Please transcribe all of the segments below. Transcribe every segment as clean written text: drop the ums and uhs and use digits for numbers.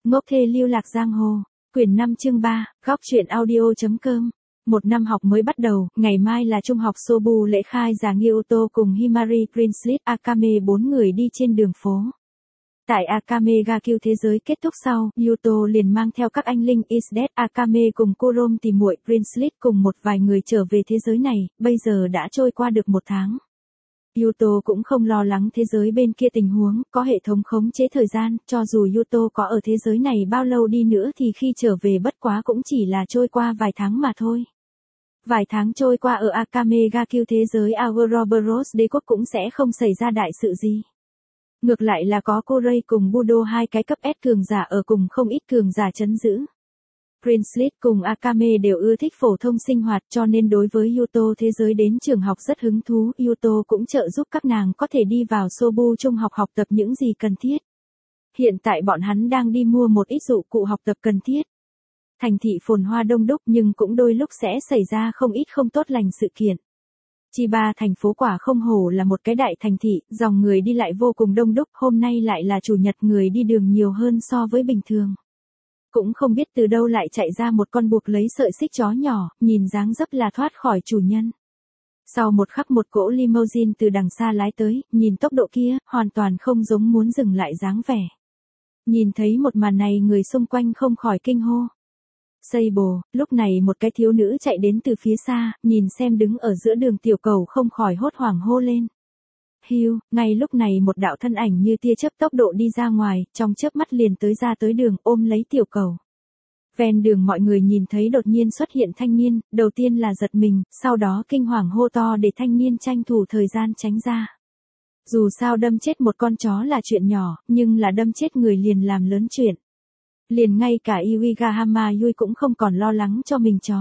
Ngốc thê lưu lạc giang hồ. Quyển 5 chương 3, góc truyện audio.com. Một năm học mới bắt đầu, ngày mai là trung học Sobu lễ khai giảng Yuto cùng Himari Princelet Akame 4 người đi trên đường phố. Tại Akame Gakyu thế giới kết thúc sau, Yuto liền mang theo các anh linh Isdet Akame cùng Kurom tìm muội Princelet cùng một vài người trở về thế giới này, bây giờ đã trôi qua được 1 tháng. Yuto cũng không lo lắng thế giới bên kia tình huống, có hệ thống khống chế thời gian, cho dù Yuto có ở thế giới này bao lâu đi nữa thì khi trở về bất quá cũng chỉ là trôi qua vài tháng mà thôi. Vài tháng trôi qua ở Akame Gakyu thế giới Ouroboros đế quốc cũng sẽ không xảy ra đại sự gì. Ngược lại là có Kurei cùng Budo hai cái cấp S cường giả ở cùng không ít cường giả trấn giữ. Princelet cùng Akame đều ưa thích phổ thông sinh hoạt cho nên đối với Yuto thế giới đến trường học rất hứng thú. Yuto cũng trợ giúp các nàng có thể đi vào Sobu trung học học tập những gì cần thiết. Hiện tại bọn hắn đang đi mua một ít dụng cụ học tập cần thiết. Thành thị phồn hoa đông đúc nhưng cũng đôi lúc sẽ xảy ra không ít không tốt lành sự kiện. Chiba thành phố quả không hổ là một cái đại thành thị, dòng người đi lại vô cùng đông đúc, hôm nay lại là chủ nhật người đi đường nhiều hơn so với bình thường. Cũng không biết từ đâu lại chạy ra một con buộc lấy sợi xích chó nhỏ, nhìn dáng dấp là thoát khỏi chủ nhân. Sau một khắc một cỗ limousine từ đằng xa lái tới, nhìn tốc độ kia, hoàn toàn không giống muốn dừng lại dáng vẻ. Nhìn thấy một màn này người xung quanh không khỏi kinh hô. Seibo, lúc này một cái thiếu nữ chạy đến từ phía xa, nhìn xem đứng ở giữa đường tiểu cầu không khỏi hốt hoảng hô lên. Hiu, ngay lúc này một đạo thân ảnh như tia chớp tốc độ đi ra ngoài, trong chớp mắt liền tới ra tới đường ôm lấy tiểu cầu. Ven đường mọi người nhìn thấy đột nhiên xuất hiện thanh niên, đầu tiên là giật mình, sau đó kinh hoàng hô to để thanh niên tranh thủ thời gian tránh ra. Dù sao đâm chết một con chó là chuyện nhỏ, nhưng là đâm chết người liền làm lớn chuyện. Liền ngay cả Iiga Hamayui cũng không còn lo lắng cho mình chó.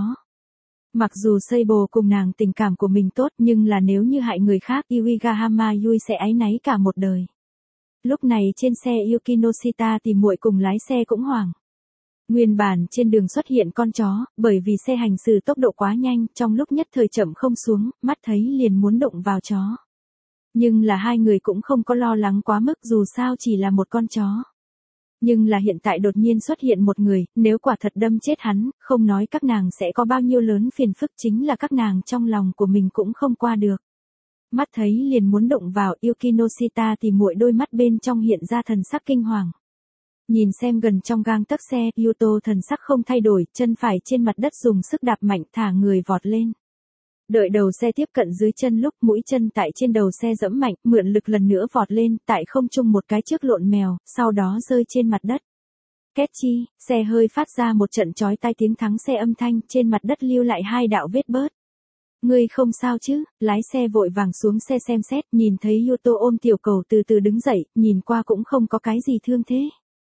Mặc dù Seibo cùng nàng tình cảm của mình tốt nhưng là nếu như hại người khác Iiga Hamayui sẽ áy náy cả một đời. Lúc này trên xe Yukinoshita thì muội cùng lái xe cũng hoảng. Nguyên bản trên đường xuất hiện con chó, bởi vì xe hành xử tốc độ quá nhanh, trong lúc nhất thời chậm không xuống, mắt thấy liền muốn đụng vào chó. Nhưng là hai người cũng không có lo lắng quá mức dù sao chỉ là một con chó. Nhưng là hiện tại đột nhiên xuất hiện một người, nếu quả thật đâm chết hắn, không nói các nàng sẽ có bao nhiêu lớn phiền phức chính là các nàng trong lòng của mình cũng không qua được. Mắt thấy liền muốn đụng vào Yukinoshita thì muội đôi mắt bên trong hiện ra thần sắc kinh hoàng. Nhìn xem gần trong gang tấc xe, Yuto thần sắc không thay đổi, chân phải trên mặt đất dùng sức đạp mạnh thả người vọt lên. Đợi đầu xe tiếp cận dưới chân lúc mũi chân tại trên đầu xe giẫm mạnh, mượn lực lần nữa vọt lên, tại không trung một cái trước lộn mèo, sau đó rơi trên mặt đất. Két chi, xe hơi phát ra một trận chói tai tiếng thắng xe âm thanh, trên mặt đất lưu lại 2 đạo vết bớt. Ngươi không sao chứ? Lái xe vội vàng xuống xe xem xét, nhìn thấy Yuto ôm tiểu cầu từ từ đứng dậy, nhìn qua cũng không có cái gì thương thế.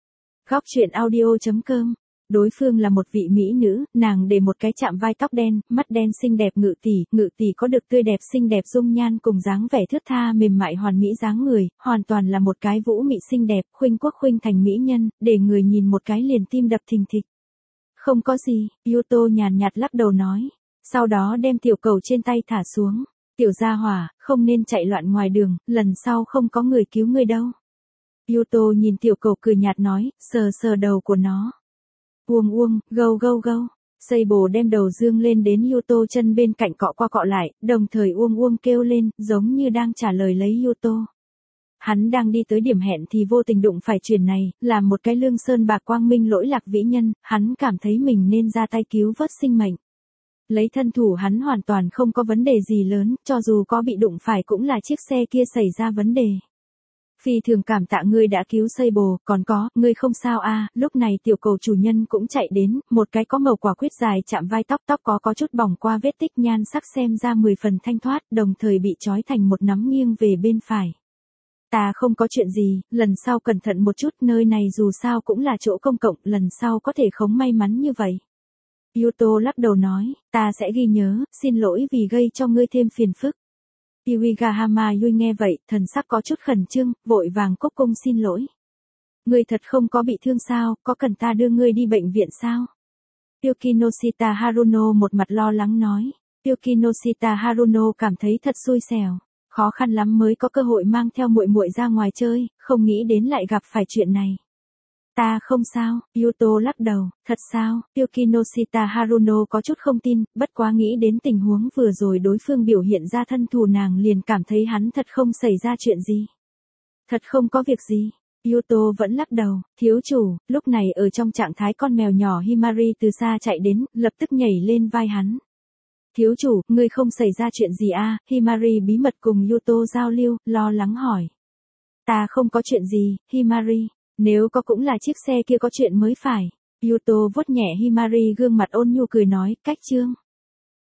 Góc truyện audio.com. Đối phương là một vị mỹ nữ, nàng để một cái chạm vai tóc đen, mắt đen xinh đẹp ngự tỷ có được tươi đẹp xinh đẹp dung nhan cùng dáng vẻ thướt tha mềm mại hoàn mỹ dáng người, hoàn toàn là một cái vũ mị xinh đẹp, khuynh quốc khuynh thành mỹ nhân, để người nhìn một cái liền tim đập thình thịch. Không có gì, Yuto nhàn nhạt lắc đầu nói, sau đó đem tiểu cầu trên tay thả xuống, tiểu gia hỏa, không nên chạy loạn ngoài đường, lần sau không có người cứu người đâu. Yuto nhìn tiểu cầu cười nhạt nói, sờ sờ đầu của nó. Uông, gâu. Seibo đem đầu dương lên đến Yuto chân bên cạnh cọ qua cọ lại, đồng thời uông kêu lên, giống như đang trả lời lấy Yuto. Hắn đang đi tới điểm hẹn thì vô tình đụng phải chuyện này, làm một cái lương sơn bạc quang minh lỗi lạc vĩ nhân, hắn cảm thấy mình nên ra tay cứu vớt sinh mệnh. Lấy thân thủ hắn hoàn toàn không có vấn đề gì lớn, cho dù có bị đụng phải cũng là chiếc xe kia xảy ra vấn đề. Phi thường cảm tạ ngươi đã cứu Seibo, còn có, ngươi không sao à, lúc này tiểu cầu chủ nhân cũng chạy đến, một cái có màu quả quyết dài chạm vai tóc có chút bỏng qua vết tích nhan sắc xem ra 10 phần thanh thoát, đồng thời bị trói thành một nắm nghiêng về bên phải. Ta không có chuyện gì, lần sau cẩn thận một chút, nơi này dù sao cũng là chỗ công cộng, lần sau có thể không may mắn như vậy. Yuto lắc đầu nói, ta sẽ ghi nhớ, xin lỗi vì gây cho ngươi thêm phiền phức. Iiga Hamayui nghe vậy, thần sắc có chút khẩn trương, vội vàng cúc cung xin lỗi. Ngươi thật không có bị thương sao, có cần ta đưa ngươi đi bệnh viện sao? Yukinoshita Haruno một mặt lo lắng nói. Yukinoshita Haruno cảm thấy thật xui xẻo, khó khăn lắm mới có cơ hội mang theo muội muội ra ngoài chơi, không nghĩ đến lại gặp phải chuyện này. Ta không sao, Yuto lắc đầu, thật sao, Yukinoshita Haruno có chút không tin, bất quá nghĩ đến tình huống vừa rồi đối phương biểu hiện ra thân thù nàng liền cảm thấy hắn thật không xảy ra chuyện gì. Thật không có việc gì. Yuto vẫn lắc đầu, thiếu chủ, lúc này ở trong trạng thái con mèo nhỏ Himari từ xa chạy đến, lập tức nhảy lên vai hắn. Thiếu chủ, ngươi không xảy ra chuyện gì à, Himari bí mật cùng Yuto giao lưu, lo lắng hỏi. Ta không có chuyện gì, Himari, nếu có cũng là chiếc xe kia có chuyện mới phải. Yuto vuốt nhẹ Himari gương mặt ôn nhu cười nói, cách chương.